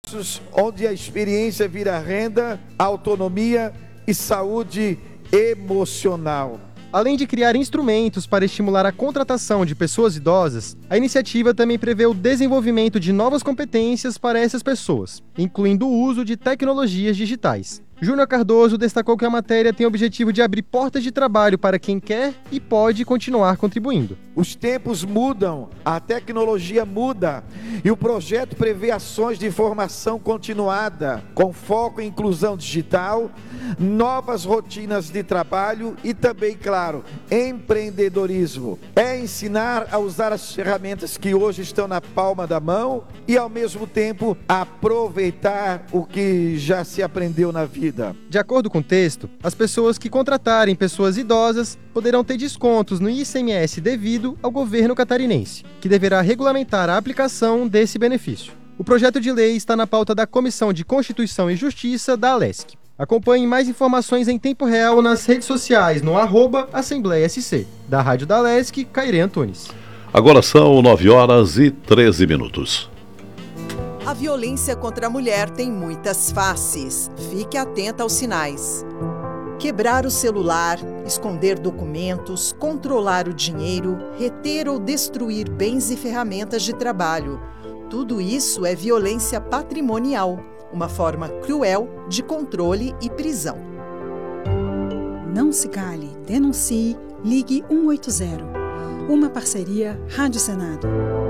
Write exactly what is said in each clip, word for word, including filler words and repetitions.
onde a experiência vira renda, autonomia e saúde emocional. Além de criar instrumentos para estimular a contratação de pessoas idosas, a iniciativa também prevê o desenvolvimento de novas competências para essas pessoas, incluindo o uso de tecnologias digitais. Júnior Cardoso destacou que a matéria tem o objetivo de abrir portas de trabalho para quem quer e pode continuar contribuindo. Os tempos mudam, a tecnologia muda e o projeto prevê ações de formação continuada, com foco em inclusão digital, novas rotinas de trabalho e também, claro, empreendedorismo. É ensinar a usar as ferramentas que hoje estão na palma da mão e, ao mesmo tempo, aproveitar o que já se aprendeu na vida. De acordo com o texto, as pessoas que contratarem pessoas idosas poderão ter descontos no I C M S devido ao governo catarinense, que deverá regulamentar a aplicação desse benefício. O projeto de lei está na pauta da Comissão de Constituição e Justiça da Alesc. Acompanhe mais informações em tempo real nas redes sociais no arroba Assembleia S C. Da Rádio da Alesc, Cairê Antunes. Agora são nove horas e treze minutos. A violência contra a mulher tem muitas faces. Fique atenta aos sinais. Quebrar o celular, esconder documentos, controlar o dinheiro, reter ou destruir bens e ferramentas de trabalho. Tudo isso é violência patrimonial, uma forma cruel de controle e prisão. Não se cale, denuncie, ligue um oito zero. Uma parceria Rádio Senado.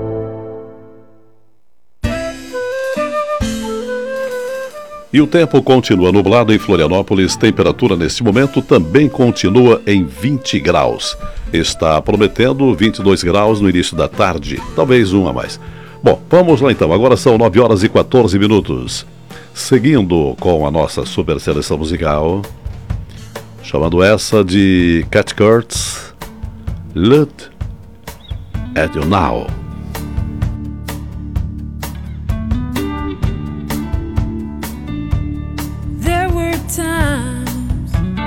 E o tempo continua nublado em Florianópolis. Temperatura neste momento também continua em vinte graus. Está prometendo vinte e dois graus no início da tarde, talvez um a mais. Bom, vamos lá então. Agora são nove horas e quatorze minutos. Seguindo com a nossa super seleção musical, chamando essa de Cat Kurtz, Look at You Now.